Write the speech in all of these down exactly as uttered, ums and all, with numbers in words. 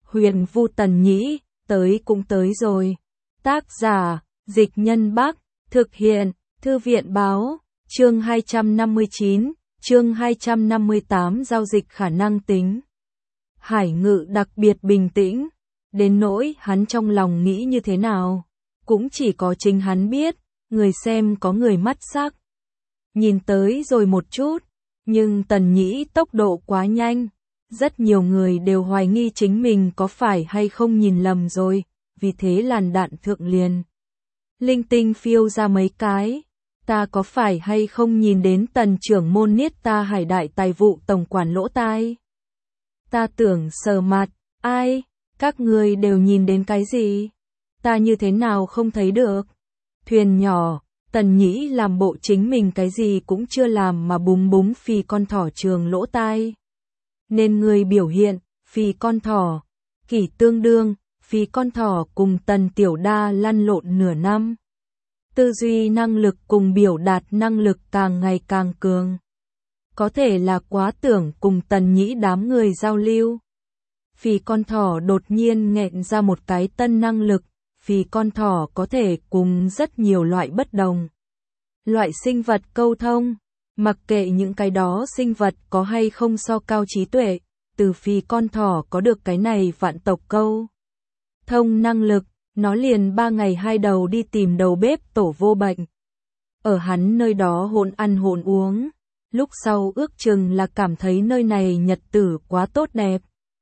Huyền Vu Tần Nhĩ, tới cũng tới rồi. Tác giả, Dịch Nhân Bắc, thực hiện, Thư viện Báo, chương hai trăm năm mươi chín, chương hai trăm năm mươi tám giao dịch khả năng tính. Hải Ngự đặc biệt bình tĩnh, đến nỗi hắn trong lòng nghĩ như thế nào, cũng chỉ có chính hắn biết, người xem có người mắt sắc. Nhìn tới rồi một chút, nhưng Tần Nhĩ tốc độ quá nhanh, rất nhiều người đều hoài nghi chính mình có phải hay không nhìn lầm rồi, vì thế làn đạn thượng liền. Linh tinh phiêu ra mấy cái, ta có phải hay không nhìn đến Tần trưởng môn Niết Ta Hải Đại Tài vụ tổng quản lỗ tai? Ta tưởng sờ mặt, ai, các người đều nhìn đến cái gì? Ta như thế nào không thấy được? Thuyền nhỏ, Tần Nhĩ làm bộ chính mình cái gì cũng chưa làm mà búng búng phì con thỏ trường lỗ tai. Nên người biểu hiện, phì con thỏ, kỷ tương đương, phì con thỏ cùng Tần Tiểu Đa lăn lộn nửa năm. Tư duy năng lực cùng biểu đạt năng lực càng ngày càng cường. Có thể là quá tưởng cùng Tần Nhĩ đám người giao lưu. Phì con thỏ đột nhiên nghẹn ra một cái tân năng lực, phì con thỏ có thể cùng rất nhiều loại bất đồng. Loại sinh vật câu thông, mặc kệ những cái đó sinh vật có hay không so cao trí tuệ, từ phì con thỏ có được cái này vạn tộc câu thông năng lực, nó liền ba ngày hai đầu đi tìm đầu bếp tổ vô bệnh. Ở hắn nơi đó hỗn ăn hỗn uống, lúc sau ước chừng là cảm thấy nơi này nhật tử quá tốt đẹp.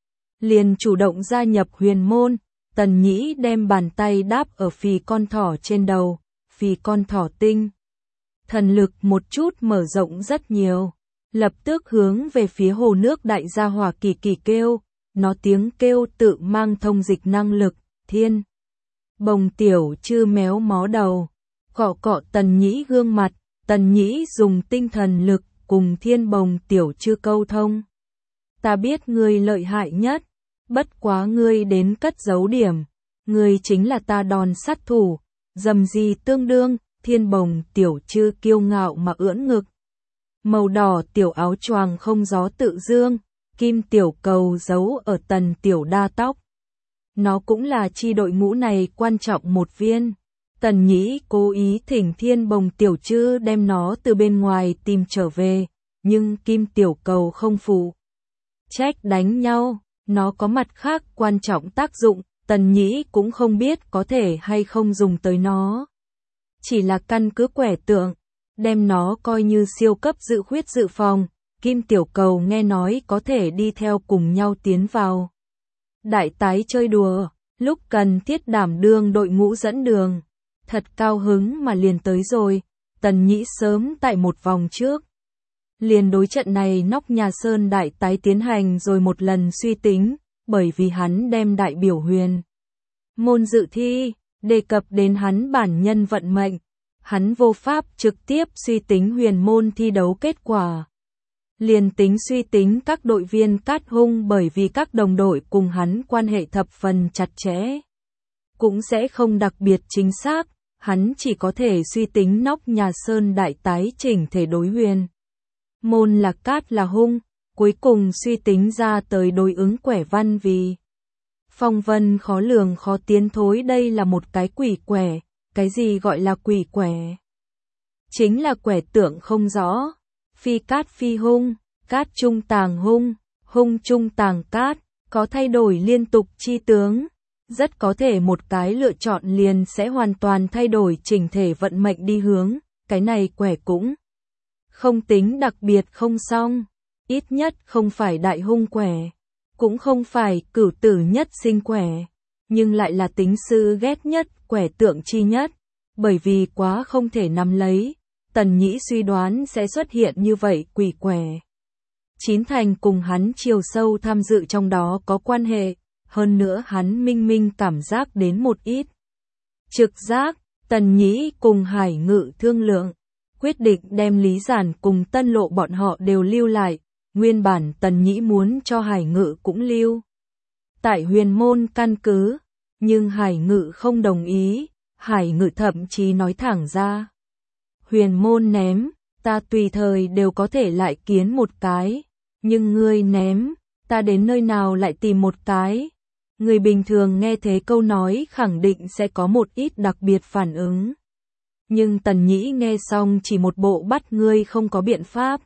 Liền chủ động gia nhập huyền môn, Tần Nhĩ đem bàn tay đáp ở phì con thỏ trên đầu, phì con thỏ tinh. Thần lực một chút mở rộng rất nhiều, lập tức hướng về phía hồ nước đại gia hỏa kỳ kỳ kêu, nó tiếng kêu tự mang thông dịch năng lực, thiên. Bồng tiểu chư méo mó đầu, cọ cọ Tần Nhĩ gương mặt, Tần Nhĩ dùng tinh thần lực cùng thiên bồng tiểu chư câu thông. Ta biết ngươi lợi hại nhất, bất quá ngươi đến cất giấu điểm, ngươi chính là ta đòn sát thủ, dầm gì tương đương, thiên bồng tiểu chư kiêu ngạo mà ưỡn ngực. Màu đỏ tiểu áo choàng không gió tự dương, kim tiểu cầu giấu ở Tần Tiểu Đa tóc. Nó cũng là chi đội ngũ này quan trọng một viên. Tần Nhĩ cố ý thỉnh thiên bồng tiểu chư đem nó từ bên ngoài tìm trở về, nhưng kim tiểu cầu không phụ trách đánh nhau, nó có mặt khác quan trọng tác dụng, Tần Nhĩ cũng không biết có thể hay không dùng tới nó. Chỉ là căn cứ quẻ tượng, đem nó coi như siêu cấp dự khuyết dự phòng, kim tiểu cầu nghe nói có thể đi theo cùng nhau tiến vào đại tái chơi đùa, lúc cần thiết đảm đương đội ngũ dẫn đường. Thật cao hứng mà liền tới rồi, Tần Nhĩ sớm tại một vòng trước. Liền đối trận này nóc nhà sơn đại tái tiến hành rồi một lần suy tính, bởi vì hắn đem đại biểu huyền môn dự thi, đề cập đến hắn bản nhân vận mệnh, hắn vô pháp trực tiếp suy tính huyền môn thi đấu kết quả. Liền tính suy tính các đội viên cát hung bởi vì các đồng đội cùng hắn quan hệ thập phần chặt chẽ, cũng sẽ không đặc biệt chính xác, hắn chỉ có thể suy tính nóc nhà sơn đại tái chỉnh thể đối huyền môn là cát là hung, cuối cùng suy tính ra tới đối ứng quẻ văn vì phong vân khó lường khó tiến thối, đây là một cái quỷ quẻ. Cái gì gọi là quỷ quẻ? Chính là quẻ tượng không rõ, phi cát phi hung, cát trung tàng hung, hung trung tàng cát, có thay đổi liên tục chi tướng, rất có thể một cái lựa chọn liền sẽ hoàn toàn thay đổi chỉnh thể vận mệnh đi hướng, cái này quẻ cũng không tính đặc biệt không xong, ít nhất không phải đại hung quẻ, cũng không phải cửu tử nhất sinh quẻ, nhưng lại là tính sư ghét nhất quẻ tượng chi nhất, bởi vì quá không thể nắm lấy, Tần Nhĩ suy đoán sẽ xuất hiện như vậy quỷ quẻ. Chín thành cùng hắn chiều sâu tham dự trong đó có quan hệ, hơn nữa hắn minh minh cảm giác đến một ít trực giác. Tần Nhĩ cùng Hải Ngự thương lượng, quyết định đem Lý Giản cùng Tân Lộ bọn họ đều lưu lại, nguyên bản Tần Nhĩ muốn cho Hải Ngự cũng lưu tại huyền môn căn cứ, nhưng Hải Ngự không đồng ý, Hải Ngự thậm chí nói thẳng ra. Huyền môn ném, ta tùy thời đều có thể lại kiến một cái, nhưng ngươi ném, ta đến nơi nào lại tìm một cái. Người bình thường nghe thế câu nói khẳng định sẽ có một ít đặc biệt phản ứng. Nhưng Tần Nhĩ nghe xong chỉ một bộ bắt ngươi không có biện pháp.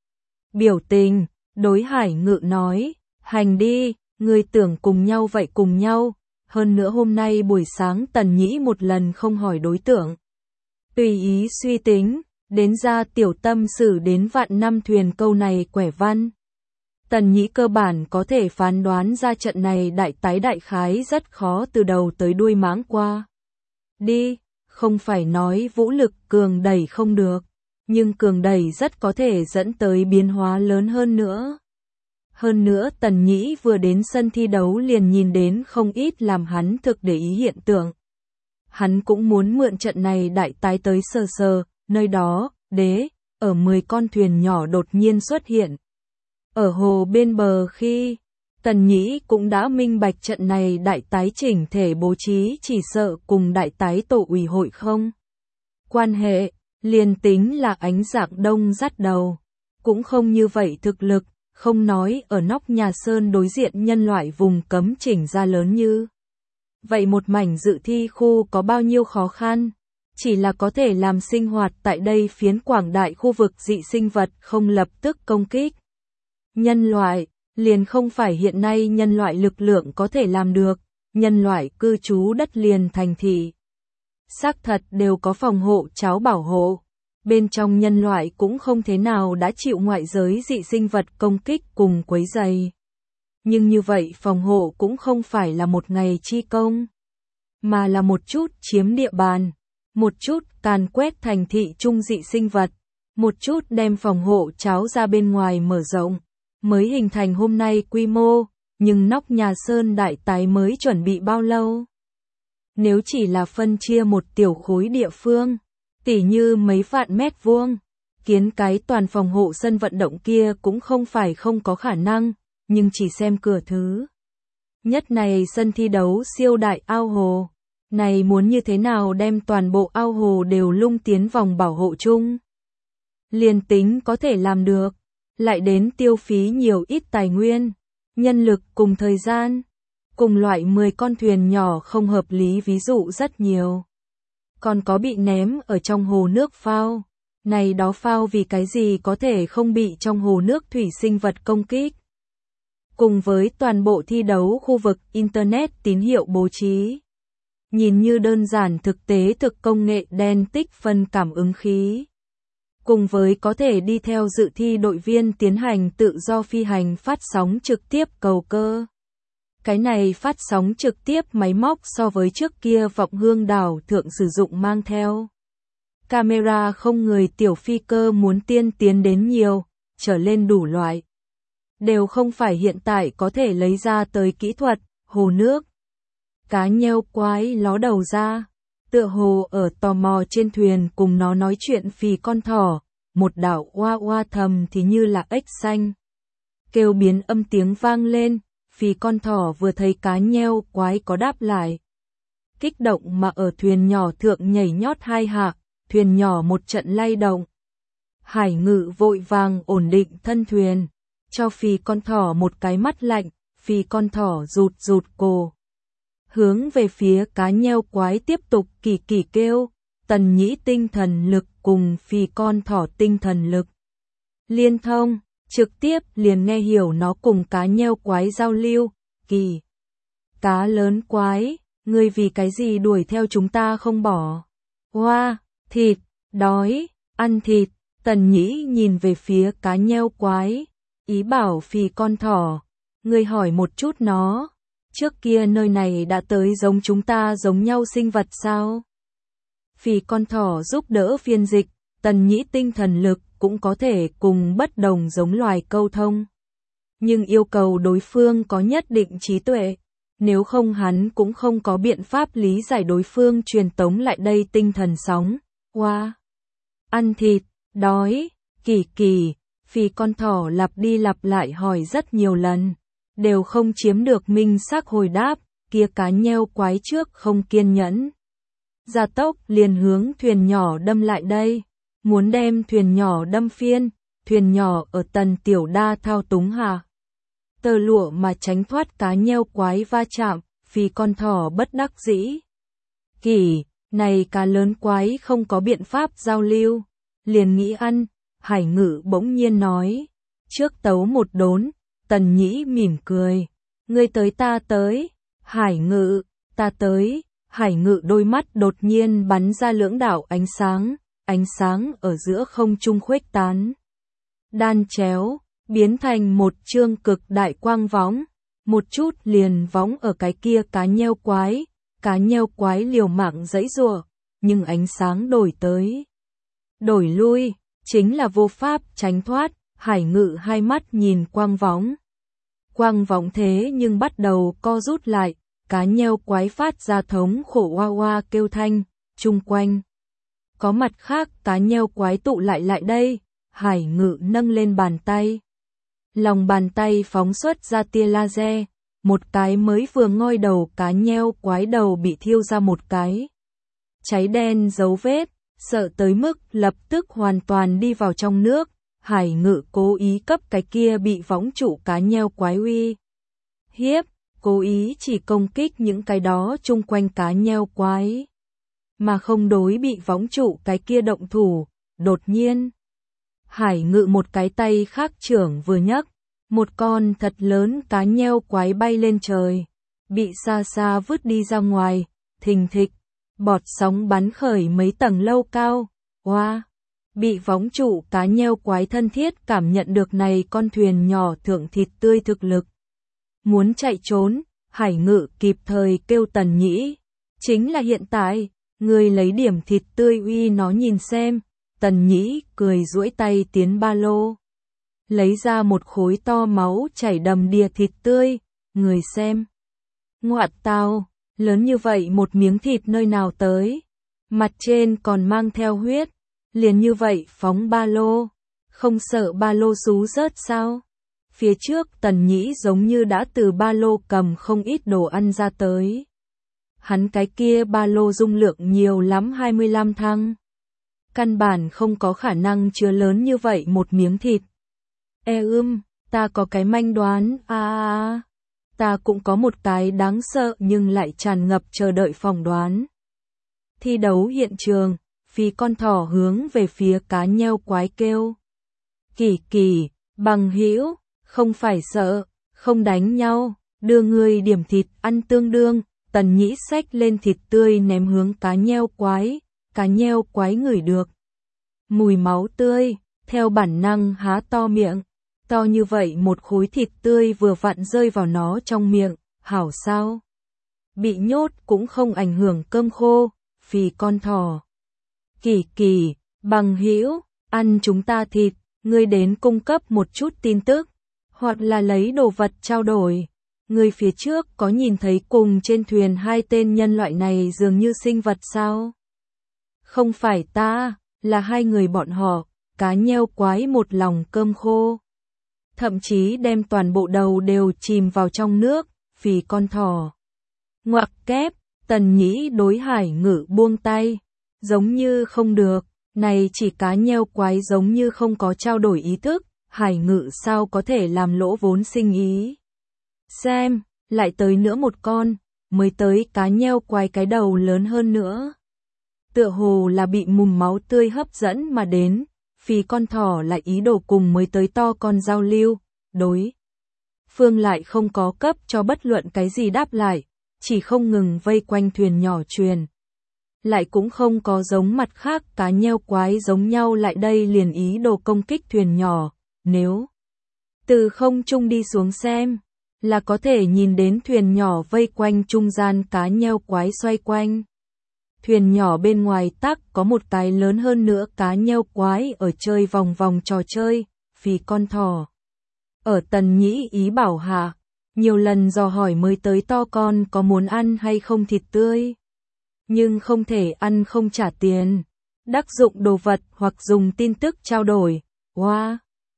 Biểu tình, đối Hải Ngự nói, hành đi, ngươi tưởng cùng nhau vậy cùng nhau, hơn nữa hôm nay buổi sáng Tần Nhĩ một lần không hỏi đối tượng. Tùy ý suy tính, đến ra tiểu tâm sử đến vạn năm thuyền câu này quẻ văn. Tần Nhĩ cơ bản có thể phán đoán ra trận này đại tái đại khái rất khó từ đầu tới đuôi máng qua. Đi, không phải nói vũ lực cường đẩy không được, nhưng cường đẩy rất có thể dẫn tới biến hóa lớn hơn nữa. Hơn nữa Tần Nhĩ vừa đến sân thi đấu liền nhìn đến không ít làm hắn thực để ý hiện tượng. Hắn cũng muốn mượn trận này đại tái tới sờ sờ, nơi đó, đế, ở mười con thuyền nhỏ đột nhiên xuất hiện. Ở hồ bên bờ khi, Tần Nhĩ cũng đã minh bạch trận này đại tái chỉnh thể bố trí chỉ sợ cùng đại tái tổ ủy hội không. Quan hệ, liền tính là Ánh Dạng Đông dắt đầu, cũng không như vậy thực lực, không nói ở nóc nhà sơn đối diện nhân loại vùng cấm chỉnh ra lớn như. Vậy một mảnh dự thi khu có bao nhiêu khó khăn, chỉ là có thể làm sinh hoạt tại đây phiến quảng đại khu vực dị sinh vật không lập tức công kích. Nhân loại, liền không phải hiện nay nhân loại lực lượng có thể làm được, nhân loại cư trú đất liền thành thị. Xác thật đều có phòng hộ cháo bảo hộ, bên trong nhân loại cũng không thế nào đã chịu ngoại giới dị sinh vật công kích cùng quấy rầy. Nhưng như vậy phòng hộ cũng không phải là một ngày chi công, mà là một chút chiếm địa bàn, một chút càn quét thành thị trung dị sinh vật, một chút đem phòng hộ cháo ra bên ngoài mở rộng, mới hình thành hôm nay quy mô, nhưng nóc nhà sơn đại tái mới chuẩn bị bao lâu? Nếu chỉ là phân chia một tiểu khối địa phương, tỉ như mấy vạn mét vuông, kiến cái toàn phòng hộ sân vận động kia cũng không phải không có khả năng, nhưng chỉ xem cửa thứ. Nhất này sân thi đấu siêu đại ao hồ, này muốn như thế nào đem toàn bộ ao hồ đều lung tiến vòng bảo hộ chung. Liền tính có thể làm được, lại đến tiêu phí nhiều ít tài nguyên, nhân lực cùng thời gian. Cùng loại mười con thuyền nhỏ không hợp lý ví dụ rất nhiều. Còn có bị ném ở trong hồ nước phao. Này đó phao vì cái gì có thể không bị trong hồ nước thủy sinh vật công kích. Cùng với toàn bộ thi đấu khu vực Internet tín hiệu bố trí. Nhìn như đơn giản thực tế thực công nghệ đen tích phân cảm ứng khí. Cùng với có thể đi theo dự thi đội viên tiến hành tự do phi hành phát sóng trực tiếp cầu cơ. Cái này phát sóng trực tiếp máy móc so với trước kia vọng hương đảo thượng sử dụng mang theo. Camera không người tiểu phi cơ muốn tiên tiến đến nhiều, trở lên đủ loại. Đều không phải hiện tại có thể lấy ra tới kỹ thuật, hồ nước. Cá nheo quái ló đầu ra, tựa hồ ở tò mò trên thuyền cùng nó nói chuyện phì con thỏ, một đảo oa oa thầm thì như là ếch xanh. Kêu biến âm tiếng vang lên. Vì con thỏ vừa thấy cá nheo quái có đáp lại. Kích động mà ở thuyền nhỏ thượng nhảy nhót hai hạ, thuyền nhỏ một trận lay động. Hải Ngự vội vàng ổn định thân thuyền, cho Phi con thỏ một cái mắt lạnh, Phi con thỏ rụt rụt cổ. Hướng về phía cá nheo quái tiếp tục kỳ kỳ kêu, Tần Nhĩ tinh thần lực cùng Phi con thỏ tinh thần lực. Liên thông. Trực tiếp liền nghe hiểu nó cùng cá nheo quái giao lưu, kỳ. Cá lớn quái, ngươi vì cái gì đuổi theo chúng ta không bỏ. Hoa, thịt, đói, ăn thịt, Tần Nhĩ nhìn về phía cá nheo quái, ý bảo Phi con thỏ, ngươi hỏi một chút nó, trước kia nơi này đã tới giống chúng ta giống nhau sinh vật sao? Phi con thỏ giúp đỡ phiên dịch, Tần Nhĩ tinh thần lực cũng có thể cùng bất đồng giống loài câu thông. Nhưng yêu cầu đối phương có nhất định trí tuệ, nếu không hắn cũng không có biện pháp lý giải đối phương truyền tống lại đây tinh thần sóng. Hoa, ăn thịt, đói, kỳ kỳ, Phi con thỏ lặp đi lặp lại hỏi rất nhiều lần, đều không chiếm được minh xác hồi đáp, kia cá nheo quái trước không kiên nhẫn. Gia tốc liền hướng thuyền nhỏ đâm lại đây. Muốn đem thuyền nhỏ đâm phiên, thuyền nhỏ ở Tần Tiểu Đa thao túng hạ. tơ lụa mà tránh thoát cá nheo quái va chạm, Phì con thỏ bất đắc dĩ. Kỳ, này cá lớn quái không có biện pháp giao lưu, liền nghĩ ăn, Hải Ngự bỗng nhiên nói, trước tấu một đốn, Tần Nhĩ mỉm cười, ngươi tới ta tới, Hải Ngự, ta tới, Hải Ngự đôi mắt đột nhiên bắn ra lưỡng đạo ánh sáng, ánh sáng ở giữa không trung khuếch tán. Đan chéo, biến thành một chương cực đại quang võng, một chút liền võng ở cái kia cá nheo quái, cá nheo quái liều mạng giãy giụa, nhưng ánh sáng đổi tới, đổi lui, chính là vô pháp tránh thoát, Hải Ngự hai mắt nhìn quang võng. Quang võng thế nhưng bắt đầu co rút lại, cá nheo quái phát ra thống khổ oa oa kêu thanh, chung quanh. Có mặt khác cá nheo quái tụ lại lại đây, Hải Ngự nâng lên bàn tay. Lòng bàn tay phóng xuất ra tia laser, một cái mới vừa ngoi đầu cá nheo quái đầu bị thiêu ra một cái cháy đen dấu vết, sợ tới mức lập tức hoàn toàn đi vào trong nước. Hải Ngự cố ý cấp cái kia bị võng trụ cá nheo quái uy hiếp, cố ý chỉ công kích những cái đó chung quanh cá nheo quái, mà không đối bị võng trụ cái kia động thủ. Đột nhiên, Hải Ngự một cái tay khác trưởng vừa nhấc, một con thật lớn cá nheo quái bay lên trời, bị xa xa vứt đi ra ngoài, thình thịch, bọt sóng bắn khởi mấy tầng lâu cao. Wow! Bị võng trụ cá nheo quái thân thiết cảm nhận được này con thuyền nhỏ thượng thịt tươi thực lực. Muốn chạy trốn, Hải Ngự kịp thời kêu Tần Nhĩ. Chính là hiện tại, người lấy điểm thịt tươi uy nó nhìn xem. Tần Nhĩ cười duỗi tay tiến ba lô, lấy ra một khối to máu chảy đầm đìa thịt tươi, người xem. Ngoạn tào, lớn như vậy một miếng thịt nơi nào tới, mặt trên còn mang theo huyết, liền như vậy phóng ba lô, không sợ ba lô xú rớt sao? Phía trước Tần Nhĩ giống như đã từ ba lô cầm không ít đồ ăn ra tới. Hắn cái kia ba lô dung lượng nhiều lắm hai mươi lăm thăng. Căn bản không có khả năng chứa lớn như vậy một miếng thịt. E ưm, ta có cái manh đoán, a à, à, ta cũng có một cái đáng sợ nhưng lại tràn ngập chờ đợi phỏng đoán. Thi đấu hiện trường, Phì con thỏ hướng về phía cá nheo quái kêu. Kỳ Kỳ, bằng hữu, không phải sợ, không đánh nhau, đưa người điểm thịt ăn tương đương. Tần Nhĩ xách lên thịt tươi ném hướng cá nheo quái, cá nheo quái ngửi được mùi máu tươi, theo bản năng há to miệng, to như vậy một khối thịt tươi vừa vặn rơi vào nó trong miệng, hảo sao? Bị nhốt cũng không ảnh hưởng cơm khô. Phì con thỏ. Kỳ Kỳ, bằng hữu, ăn chúng ta thịt, ngươi đến cung cấp một chút tin tức, hoặc là lấy đồ vật trao đổi. Người phía trước có nhìn thấy cùng trên thuyền hai tên nhân loại này dường như sinh vật sao? Không phải ta, là hai người bọn họ, cá nheo quái một lòng cơm khô. Thậm chí đem toàn bộ đầu đều chìm vào trong nước. Phì con thỏ. Ngoặc kép, Tần Nhĩ đối Hải Ngự buông tay. Giống như không được, này chỉ cá nheo quái giống như không có trao đổi ý thức. Hải Ngự sao có thể làm lỗ vốn sinh ý? Xem, lại tới nữa một con, mới tới cá nheo quái cái đầu lớn hơn nữa. Tựa hồ là bị mùm máu tươi hấp dẫn mà đến, Phì con thỏ lại ý đồ cùng mới tới to con giao lưu, đối. Phương lại không có cấp cho bất luận cái gì đáp lại, chỉ không ngừng vây quanh thuyền nhỏ truyền. Lại cũng không có giống mặt khác cá nheo quái giống nhau lại đây liền ý đồ công kích thuyền nhỏ, nếu từ không trung đi xuống xem, là có thể nhìn đến thuyền nhỏ vây quanh trung gian cá nheo quái xoay quanh. Thuyền nhỏ bên ngoài tắc có một cái lớn hơn nữa cá nheo quái ở chơi vòng vòng trò chơi. Phì con thỏ. Ở Tần Nhĩ ý bảo hạ, nhiều lần dò hỏi mới tới to con có muốn ăn hay không thịt tươi. Nhưng không thể ăn không trả tiền. Đắc dụng đồ vật hoặc dùng tin tức trao đổi. Wow!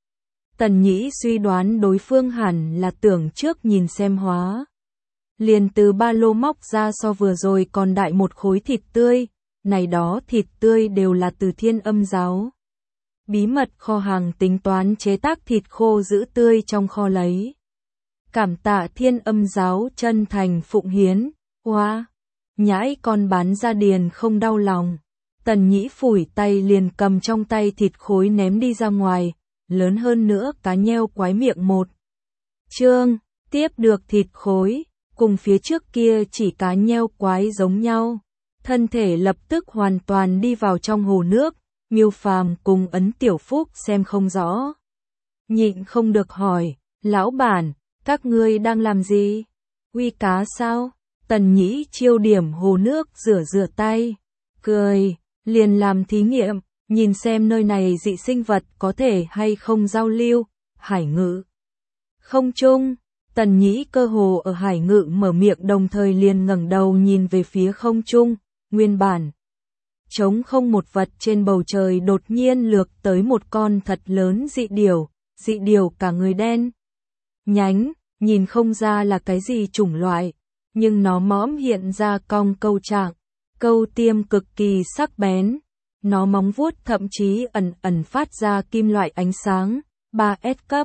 Tần Nhĩ suy đoán đối phương hẳn là tưởng trước nhìn xem hóa. Liền từ ba lô móc ra so vừa rồi còn đại một khối thịt tươi. Này đó thịt tươi đều là từ Thiên Âm giáo. Bí mật kho hàng tính toán chế tác thịt khô giữ tươi trong kho lấy. Cảm tạ Thiên Âm giáo chân thành phụng hiến. Hoa, nhãi con bán ra điền không đau lòng. Tần Nhĩ phủi tay liền cầm trong tay thịt khối ném đi ra ngoài, lớn hơn nữa cá nheo quái miệng một. Chương, tiếp được thịt khối, cùng phía trước kia chỉ cá nheo quái giống nhau. Thân thể lập tức hoàn toàn đi vào trong hồ nước, Miêu Phàm cùng Ấn Tiểu Phúc xem không rõ. Nhịn không được hỏi, lão bản, các ngươi đang làm gì? Uy cá sao? Tần Nhĩ chiêu điểm hồ nước rửa rửa tay, cười, liền làm thí nghiệm, nhìn xem nơi này dị sinh vật có thể hay không giao lưu, hải ngự. Không chung, Tần Nhĩ cơ hồ ở hải ngự mở miệng đồng thời liền ngẩng đầu nhìn về phía không trung, nguyên bản. Trống không một vật trên bầu trời đột nhiên lược tới một con thật lớn dị điểu, dị điểu cả người đen. Nhánh, nhìn không ra là cái gì chủng loại, nhưng nó mõm hiện ra cong câu trạng, câu tiêm cực kỳ sắc bén. Nó móng vuốt thậm chí ẩn ẩn phát ra kim loại ánh sáng, ba S cấp.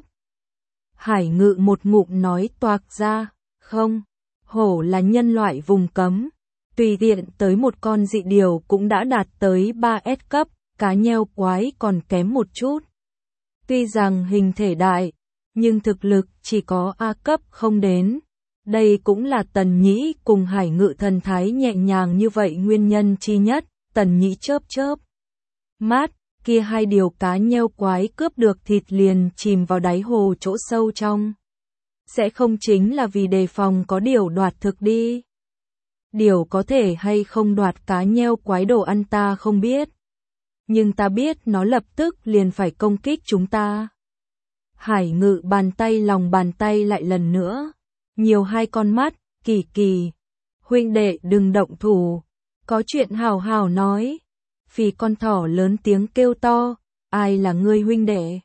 Hải ngự một ngụm nói toạc ra, không, hổ là nhân loại vùng cấm. Tùy tiện tới một con dị điểu cũng đã đạt tới ba S cấp, cá nheo quái còn kém một chút. Tuy rằng hình thể đại, nhưng thực lực chỉ có A cấp không đến. Đây cũng là Tần Nhĩ cùng hải ngự thần thái nhẹ nhàng như vậy nguyên nhân chi nhất. Tần Nhĩ chớp chớp mắt, kia hai điều cá nheo quái cướp được thịt liền chìm vào đáy hồ chỗ sâu trong. Sẽ không chính là vì đề phòng có điều đoạt thực đi. Điều có thể hay không đoạt cá nheo quái đồ ăn ta không biết. Nhưng ta biết nó lập tức liền phải công kích chúng ta. Hải ngự bàn tay lòng bàn tay lại lần nữa. Nhiều hai con mắt, Kỳ Kỳ. Huynh đệ đừng động thủ. Có chuyện hào hào nói. Phì con thỏ lớn tiếng kêu to. Ai là ngươi huynh đệ?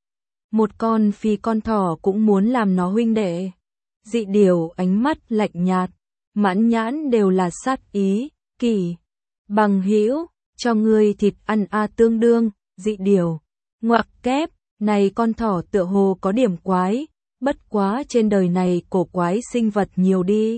Một con phì con thỏ cũng muốn làm nó huynh đệ. Dị điểu ánh mắt lạnh nhạt. Mãn nhãn đều là sát ý. Kỳ. Bằng hữu, cho ngươi thịt ăn a tương đương. Dị điểu. Ngoặc kép. Này con thỏ tựa hồ có điểm quái. Bất quá trên đời này cổ quái sinh vật nhiều đi.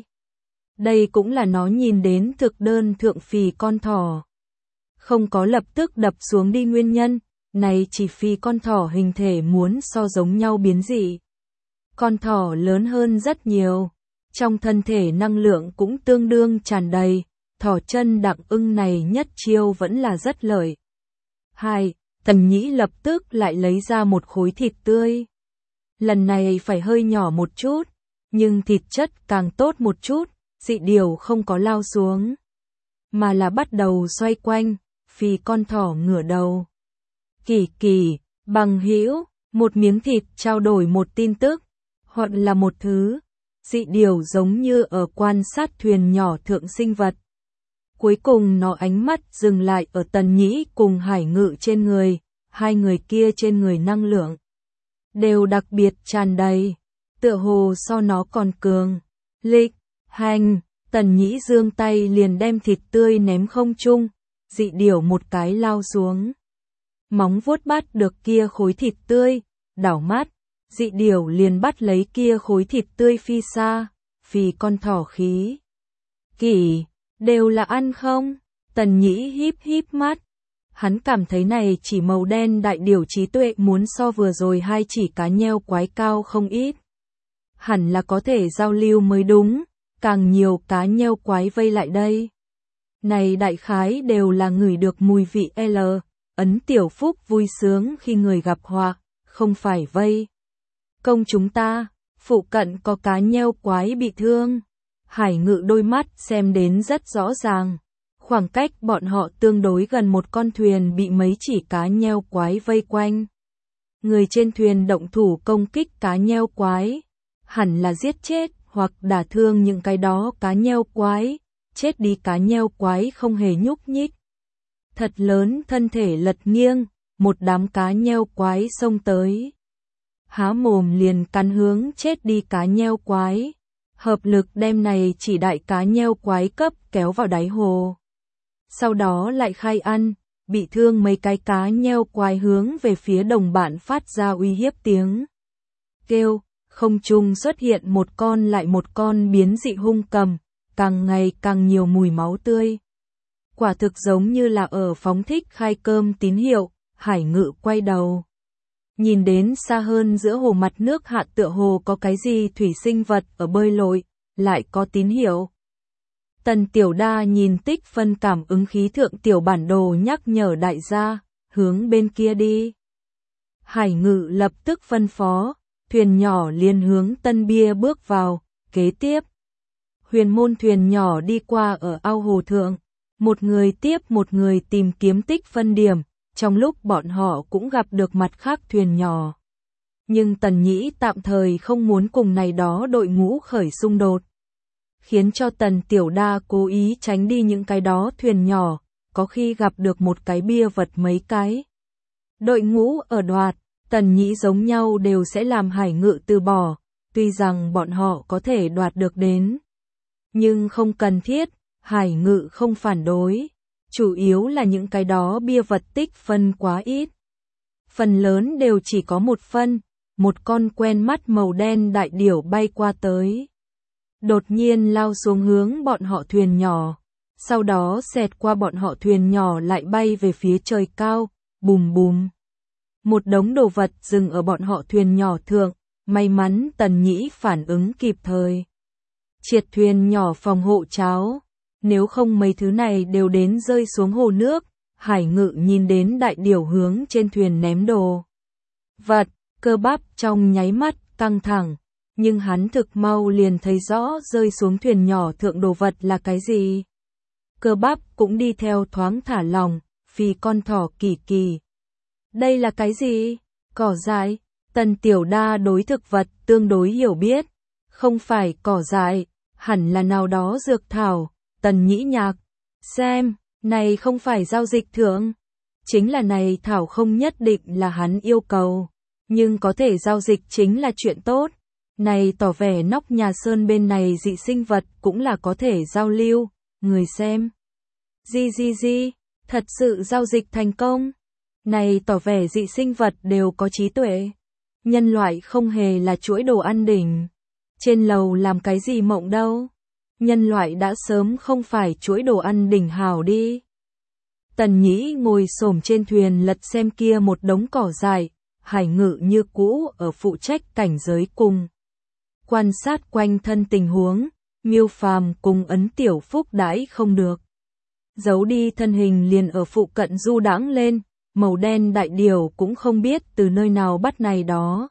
Đây cũng là nó nhìn đến thực đơn thượng phì con thỏ. Không có lập tức đập xuống đi nguyên nhân, này chỉ phì con thỏ hình thể muốn so giống nhau biến dị. Con thỏ lớn hơn rất nhiều, trong thân thể năng lượng cũng tương đương tràn đầy, thỏ chân đặng ưng này nhất chiêu vẫn là rất lợi. Hai, Tần Nhĩ lập tức lại lấy ra một khối thịt tươi. Lần này phải hơi nhỏ một chút, nhưng thịt chất càng tốt một chút, dị điểu không có lao xuống, mà là bắt đầu xoay quanh, phì con thỏ ngửa đầu. Kỳ Kỳ, bằng hữu, một miếng thịt trao đổi một tin tức, hoặc là một thứ, dị điểu giống như ở quan sát thuyền nhỏ thượng sinh vật. Cuối cùng nó ánh mắt dừng lại ở Tần Nhĩ cùng hải ngự trên người, hai người kia trên người năng lượng đều đặc biệt tràn đầy, tựa hồ so nó còn cường. Lịch, hành, Tần Nhĩ giương tay liền đem thịt tươi ném không trung, dị điểu một cái lao xuống. Móng vuốt bắt được kia khối thịt tươi, đảo mắt, dị điểu liền bắt lấy kia khối thịt tươi phi xa, phì con thỏ khí. Kỳ, đều là ăn không? Tần Nhĩ híp híp mắt. Hắn cảm thấy này chỉ màu đen đại điểu trí tuệ muốn so vừa rồi hai chỉ cá nheo quái cao không ít. Hẳn là có thể giao lưu mới đúng, càng nhiều cá nheo quái vây lại đây. Này đại khái đều là ngửi được mùi vị L, Ấn Tiểu Phúc vui sướng khi người gặp họa, không phải vây. Công chúng ta, phụ cận có cá nheo quái bị thương. Hải ngự đôi mắt xem đến rất rõ ràng. Khoảng cách bọn họ tương đối gần một con thuyền bị mấy chỉ cá nheo quái vây quanh. Người trên thuyền động thủ công kích cá nheo quái, hẳn là giết chết hoặc đả thương những cái đó cá nheo quái, chết đi cá nheo quái không hề nhúc nhích. Thật lớn thân thể lật nghiêng, một đám cá nheo quái xông tới. Há mồm liền cắn hướng chết đi cá nheo quái, hợp lực đem này chỉ đại cá nheo quái cấp kéo vào đáy hồ. Sau đó lại khai ăn, bị thương mấy cái cá nheo quái hướng về phía đồng bạn phát ra uy hiếp tiếng. Kêu, không trung xuất hiện một con lại một con biến dị hung cầm, càng ngày càng nhiều mùi máu tươi. Quả thực giống như là ở phóng thích khai cơm tín hiệu, Hải Ngự quay đầu. Nhìn đến xa hơn giữa hồ mặt nước hạ tựa hồ có cái gì thủy sinh vật ở bơi lội, lại có tín hiệu. Tần Tiểu Đa nhìn tích phân cảm ứng khí thượng tiểu bản đồ nhắc nhở đại gia, hướng bên kia đi. Hải Ngự lập tức phân phó, thuyền nhỏ liền hướng Tân Bia bước vào, kế tiếp. Huyền môn thuyền nhỏ đi qua ở ao hồ thượng, một người tiếp một người tìm kiếm tích phân điểm, trong lúc bọn họ cũng gặp được mặt khác thuyền nhỏ. Nhưng Tần Nhĩ tạm thời không muốn cùng này đó đội ngũ khởi xung đột, khiến cho Tần Tiểu Đa cố ý tránh đi những cái đó thuyền nhỏ, có khi gặp được một cái bia vật mấy cái. Đội ngũ ở đoạt, Tần Nhĩ giống nhau đều sẽ làm Hải Ngự từ bỏ, tuy rằng bọn họ có thể đoạt được đến. Nhưng không cần thiết, Hải Ngự không phản đối. Chủ yếu là những cái đó bia vật tích phân quá ít. Phần lớn đều chỉ có một phân, một con quen mắt màu đen đại điểu bay qua tới. Đột nhiên lao xuống hướng bọn họ thuyền nhỏ, sau đó xẹt qua bọn họ thuyền nhỏ lại bay về phía trời cao, bùm bùm. Một đống đồ vật dừng ở bọn họ thuyền nhỏ thượng, may mắn Tần Nhĩ phản ứng kịp thời. Triệt thuyền nhỏ phòng hộ cháo, nếu không mấy thứ này đều đến rơi xuống hồ nước. Hải Ngự nhìn đến đại điểu hướng trên thuyền ném đồ vật, cơ bắp trong nháy mắt căng thẳng, nhưng hắn thực mau liền thấy rõ rơi xuống thuyền nhỏ thượng đồ vật là cái gì. Cơ bắp cũng đi theo thoáng thả lỏng, phì con thỏ kỳ kỳ. Đây là cái gì? Cỏ dại. Tần Tiểu Đa đối thực vật tương đối hiểu biết, không phải cỏ dại, hẳn là nào đó dược thảo. Tần Nhĩ nhạc, xem, này không phải giao dịch thượng, chính là này thảo không nhất định là hắn yêu cầu, nhưng có thể giao dịch chính là chuyện tốt. Này tỏ vẻ nóc nhà sơn bên này dị sinh vật cũng là có thể giao lưu, người xem. Di di di, thật sự giao dịch thành công. Này tỏ vẻ dị sinh vật đều có trí tuệ. Nhân loại không hề là chuỗi đồ ăn đỉnh. Trên lầu làm cái gì mộng đâu. Nhân loại đã sớm không phải chuỗi đồ ăn đỉnh hào đi. Tần Nhĩ ngồi xổm trên thuyền lật xem kia một đống cỏ dại, Hải Ngự như cũ ở phụ trách cảnh giới cùng. Quan sát quanh thân tình huống, Miêu Phàm cùng Ấn Tiểu Phúc đãi không được. Giấu đi thân hình liền ở phụ cận du đãng lên, màu đen đại điểu cũng không biết từ nơi nào bắt này đó.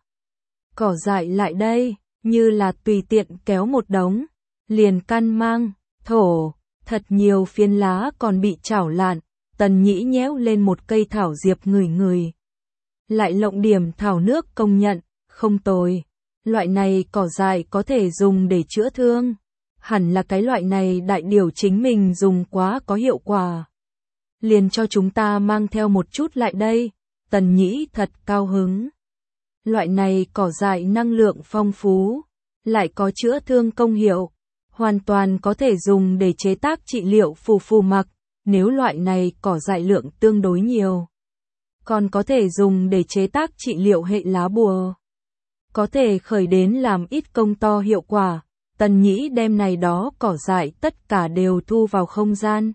Cỏ dại lại đây, như là tùy tiện kéo một đống, liền căn mang, thổ, thật nhiều phiến lá còn bị chảo lạn. Tần Nhĩ nhéo lên một cây thảo diệp ngửi ngửi. Lại lộng điểm thảo nước công nhận, không tồi. Loại này cỏ dại có thể dùng để chữa thương. Hẳn là cái loại này đại điểu chính mình dùng quá có hiệu quả. Liền cho chúng ta mang theo một chút lại đây. Tần Nhĩ thật cao hứng. Loại này cỏ dại năng lượng phong phú, lại có chữa thương công hiệu. Hoàn toàn có thể dùng để chế tác trị liệu phù phù mặc. Nếu loại này cỏ dại lượng tương đối nhiều, còn có thể dùng để chế tác trị liệu hệ lá bùa. Có thể khởi đến làm ít công to hiệu quả. Tần Nhĩ đem này đó cỏ dại tất cả đều thu vào không gian.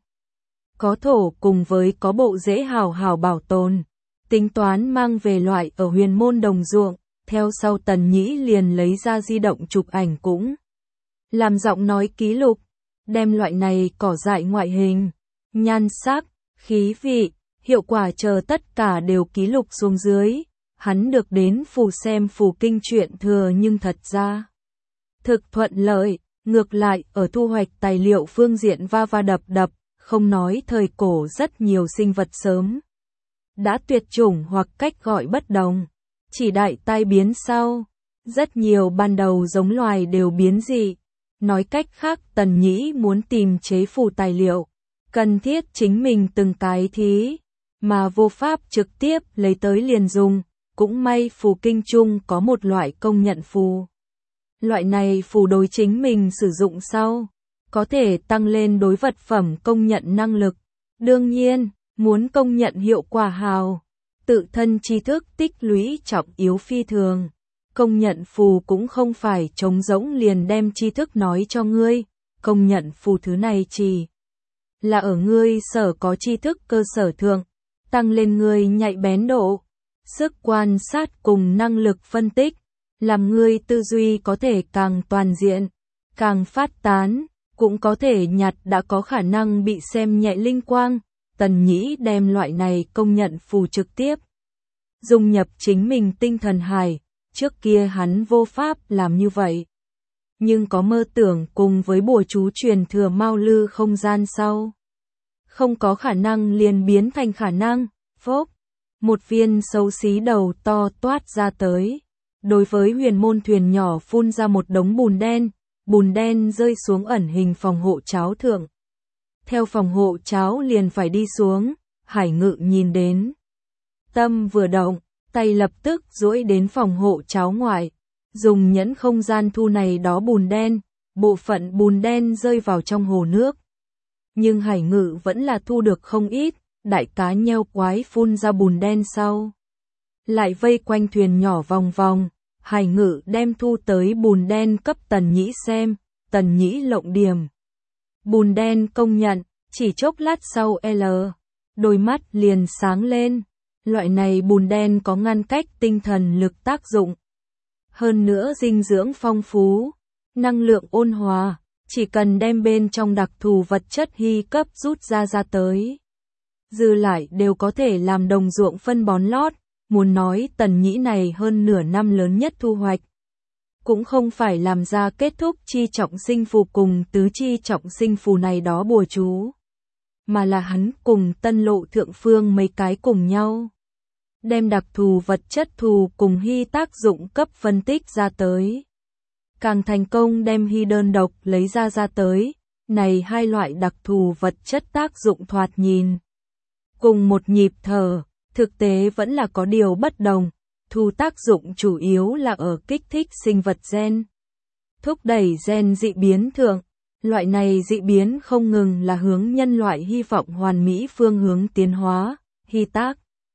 Có thổ cùng với có bộ dễ hào hào bảo tồn. Tính toán mang về loại ở huyền môn đồng ruộng. Theo sau Tần Nhĩ liền lấy ra di động chụp ảnh cũng. Làm giọng nói ký lục. Đem loại này cỏ dại ngoại hình, nhan sắc, khí vị, hiệu quả chờ tất cả đều ký lục xuống dưới. Hắn được đến phù xem phù kinh truyện thừa nhưng thật ra thực thuận lợi, ngược lại ở thu hoạch tài liệu phương diện va va đập đập, không nói thời cổ rất nhiều sinh vật sớm đã tuyệt chủng hoặc cách gọi bất đồng, chỉ đại tai biến sau, rất nhiều ban đầu giống loài đều biến dị. Nói cách khác Tần Nhĩ muốn tìm chế phù tài liệu, cần thiết chính mình từng cái thí, mà vô pháp trực tiếp lấy tới liền dùng, cũng may phù kinh chung có một loại công nhận phù. Loại này phù đối chính mình sử dụng sau, có thể tăng lên đối vật phẩm công nhận năng lực. Đương nhiên, muốn công nhận hiệu quả hào, tự thân tri thức tích lũy trọng yếu phi thường. Công nhận phù cũng không phải trống rỗng liền đem tri thức nói cho ngươi, công nhận phù thứ này chỉ là ở ngươi sở có tri thức cơ sở thượng, tăng lên ngươi nhạy bén độ, sức quan sát cùng năng lực phân tích, làm ngươi tư duy có thể càng toàn diện, càng phát tán, cũng có thể nhặt đã có khả năng bị xem nhẹ linh quang. Tần Nhĩ đem loại này công nhận phù trực tiếp dung nhập chính mình tinh thần hải, trước kia hắn vô pháp làm như vậy. Nhưng có mơ tưởng cùng với bùa chú truyền thừa Mao Lư không gian sau. Không có khả năng liền biến thành khả năng, phốc. Một viên xấu xí đầu to toát ra tới. Đối với huyền môn thuyền nhỏ phun ra một đống bùn đen, bùn đen rơi xuống ẩn hình phòng hộ cháo thượng. Theo phòng hộ cháo liền phải đi xuống, Hải Ngự nhìn đến. Tâm vừa động, tay lập tức duỗi đến phòng hộ cháo ngoại, dùng nhẫn không gian thu này đó bùn đen, bộ phận bùn đen rơi vào trong hồ nước. Nhưng Hải Ngự vẫn là thu được không ít, đại cá nheo quái phun ra bùn đen sau. Lại vây quanh thuyền nhỏ vòng vòng, Hải Ngự đem thu tới bùn đen cấp Tần Nhĩ xem, Tần Nhĩ lộng điểm. Bùn đen công nhận, chỉ chốc lát sau L, đôi mắt liền sáng lên. Loại này bùn đen có ngăn cách tinh thần lực tác dụng. Hơn nữa dinh dưỡng phong phú, năng lượng ôn hòa, chỉ cần đem bên trong đặc thù vật chất hy cấp rút ra ra tới. Dư lại đều có thể làm đồng ruộng phân bón lót, muốn nói Tần Nhĩ này hơn nửa năm lớn nhất thu hoạch. Cũng không phải làm ra kết thúc chi trọng sinh phù cùng tứ chi trọng sinh phù này đó bùa chú. Mà là hắn cùng Tân Lộ Thượng Phương mấy cái cùng nhau. Đem đặc thù vật chất thù cùng hy tác dụng cấp phân tích ra tới. Càng thành công đem hy đơn độc lấy ra ra tới. Này hai loại đặc thù vật chất tác dụng thoạt nhìn. Cùng một nhịp thở, thực tế vẫn là có điều bất đồng. Thu tác dụng chủ yếu là ở kích thích sinh vật gen. Thúc đẩy gen dị biến thượng. Loại này dị biến không ngừng là hướng nhân loại hy vọng hoàn mỹ phương hướng tiến hóa, hy tác.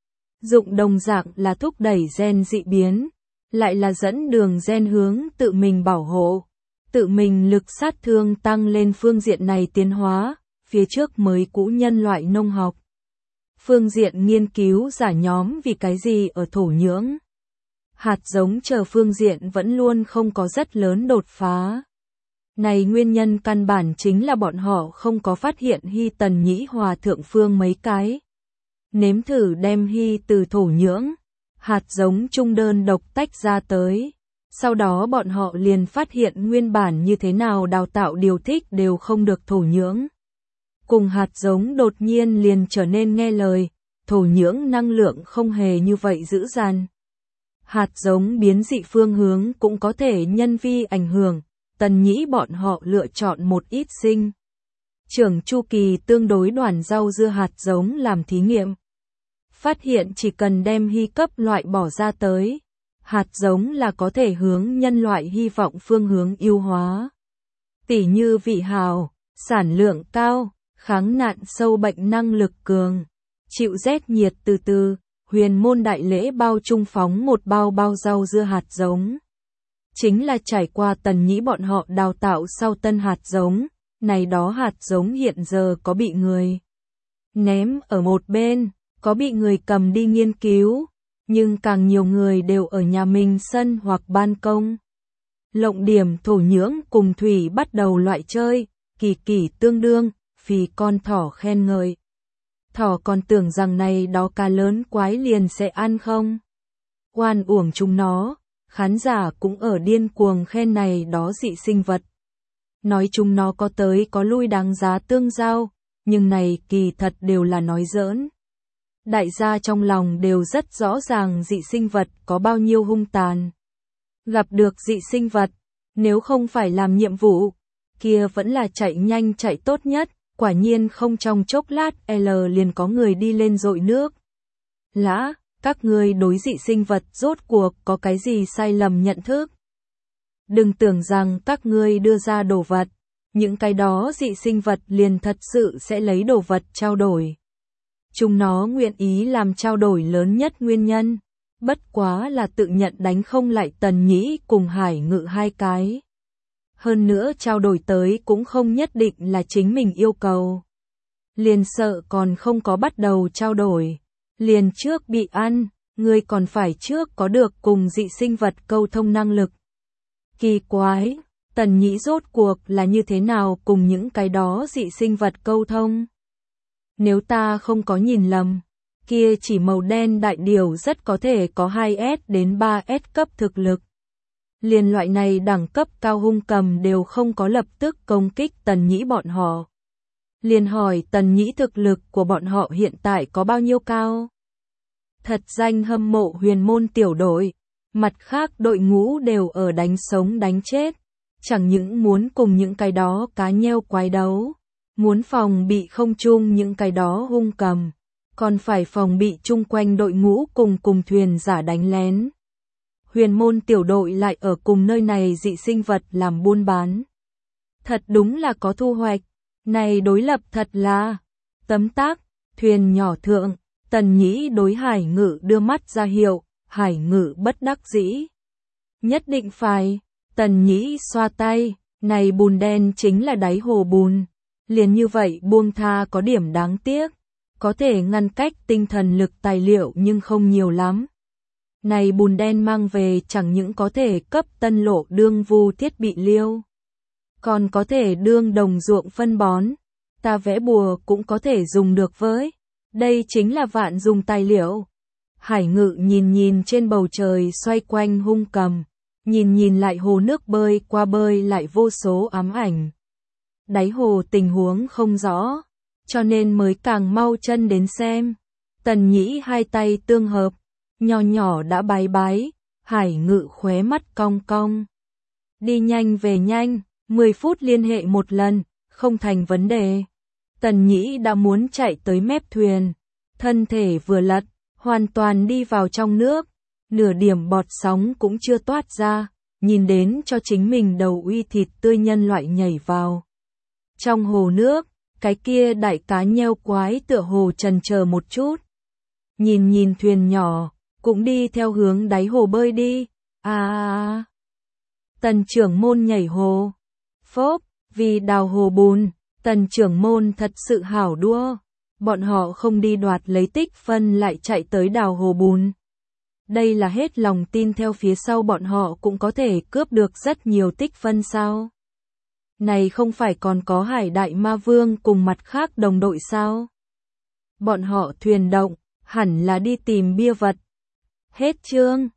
Dụng đồng dạng là thúc đẩy gen dị biến, lại là dẫn đường gen hướng tự mình bảo hộ, tự mình lực sát thương tăng lên phương diện này tiến hóa, phía trước mới cũ nhân loại nông học. Phương diện nghiên cứu giả nhóm vì cái gì ở thổ nhưỡng. Hạt giống chờ phương diện vẫn luôn không có rất lớn đột phá. Này nguyên nhân căn bản chính là bọn họ không có phát hiện hy Tần Nhĩ hòa thượng phương mấy cái. Nếm thử đem hy từ thổ nhưỡng, hạt giống trung đơn độc tách ra tới. Sau đó bọn họ liền phát hiện nguyên bản như thế nào đào tạo điều thích đều không được thổ nhưỡng. Cùng hạt giống đột nhiên liền trở nên nghe lời, thổ nhưỡng năng lượng không hề như vậy dữ dằn. Hạt giống biến dị phương hướng cũng có thể nhân vi ảnh hưởng. Tần Nhĩ bọn họ lựa chọn một ít sinh trưởng chu kỳ tương đối đoàn rau dưa hạt giống làm thí nghiệm. Phát hiện chỉ cần đem hy cấp loại bỏ ra tới, hạt giống là có thể hướng nhân loại hy vọng phương hướng ưu hóa. Tỉ như vị hào, sản lượng cao, kháng nạn sâu bệnh năng lực cường, chịu rét nhiệt từ từ, huyền môn đại lễ bao trung phóng một bao bao rau dưa hạt giống. Chính là trải qua Tần Nhĩ bọn họ đào tạo sau tân hạt giống, này đó hạt giống hiện giờ có bị người ném ở một bên, có bị người cầm đi nghiên cứu, nhưng càng nhiều người đều ở nhà mình sân hoặc ban công. Lộng điểm thổ nhưỡng cùng thủy bắt đầu loại chơi, kỳ kỳ tương đương, phì con thỏ khen ngợi. Thỏ còn tưởng rằng này đó cá lớn quái liền sẽ ăn không? Oan uổng chúng nó. Khán giả cũng ở điên cuồng khen này đó dị sinh vật. Nói chúng nó có tới có lui đáng giá tương giao, nhưng này kỳ thật đều là nói giỡn. Đại gia trong lòng đều rất rõ ràng dị sinh vật có bao nhiêu hung tàn. Gặp được dị sinh vật, nếu không phải làm nhiệm vụ, kia vẫn là chạy nhanh chạy tốt nhất, quả nhiên không trong chốc lát L liền có người đi lên dội nước. Lã, các ngươi đối dị sinh vật rốt cuộc có cái gì sai lầm nhận thức? Đừng tưởng rằng các ngươi đưa ra đồ vật, những cái đó dị sinh vật liền thật sự sẽ lấy đồ vật trao đổi. Chúng nó nguyện ý làm trao đổi lớn nhất nguyên nhân, bất quá là tự nhận đánh không lại Tần Nhĩ cùng Hải Ngự hai cái. Hơn nữa trao đổi tới cũng không nhất định là chính mình yêu cầu. Liền sợ còn không có bắt đầu trao đổi, liền trước bị ăn, người còn phải trước có được cùng dị sinh vật câu thông năng lực. Kỳ quái, Tần Nhĩ rốt cuộc là như thế nào cùng những cái đó dị sinh vật câu thông? Nếu ta không có nhìn lầm, kia chỉ màu đen đại điều rất có thể có hai S đến ba S cấp thực lực. Liền loại này đẳng cấp cao hung cầm đều không có lập tức công kích Tần Nhĩ bọn họ. Liền hỏi Tần Nhĩ thực lực của bọn họ hiện tại có bao nhiêu cao? Thật danh hâm mộ Huyền Môn tiểu đội, mặt khác đội ngũ đều ở đánh sống đánh chết, chẳng những muốn cùng những cái đó cá nheo quái đấu, muốn phòng bị không chung những cái đó hung cầm, còn phải phòng bị chung quanh đội ngũ cùng cùng thuyền giả đánh lén. Huyền Môn tiểu đội lại ở cùng nơi này dị sinh vật làm buôn bán. Thật đúng là có thu hoạch, này đối lập thật là. Tấm tác, thuyền nhỏ thượng, Tần Nhĩ đối Hải Ngự đưa mắt ra hiệu, Hải Ngự bất đắc dĩ. Nhất định phải, Tần Nhĩ xoa tay, này bùn đen chính là đáy hồ bùn, liền như vậy buông tha có điểm đáng tiếc, có thể ngăn cách tinh thần lực tài liệu nhưng không nhiều lắm. Này bùn đen mang về chẳng những có thể cấp tân lộ đương vu thiết bị liêu, còn có thể đương đồng ruộng phân bón, ta vẽ bùa cũng có thể dùng được với. Đây chính là vạn dùng tài liệu. Hải Ngự nhìn nhìn trên bầu trời xoay quanh hung cầm, nhìn nhìn lại hồ nước bơi qua bơi lại vô số ám ảnh. Đáy hồ tình huống không rõ, cho nên mới càng mau chân đến xem. Tần Nhĩ hai tay tương hợp, nhỏ nhỏ đã bái bái, Hải Ngự khóe mắt cong cong. Đi nhanh về nhanh, mười phút liên hệ một lần, không thành vấn đề. Tần Nhĩ đã muốn chạy tới mép thuyền, thân thể vừa lật, hoàn toàn đi vào trong nước, nửa điểm bọt sóng cũng chưa toát ra, nhìn đến cho chính mình đầu uy thịt tươi nhân loại nhảy vào. Trong hồ nước, cái kia đại cá nheo quái tựa hồ chần chờ một chút. Nhìn nhìn thuyền nhỏ, cũng đi theo hướng đáy hồ bơi đi. À! Tần trưởng môn nhảy hồ. Phốp, vì đào hồ bùn, Tần trưởng môn thật sự hảo đua. Bọn họ không đi đoạt lấy tích phân lại chạy tới đào hồ bùn. Đây là hết lòng tin theo phía sau bọn họ cũng có thể cướp được rất nhiều tích phân sao? Này không phải còn có Hải Đại Ma Vương cùng mặt khác đồng đội sao? Bọn họ thuyền động, hẳn là đi tìm bia vật. Hết chương.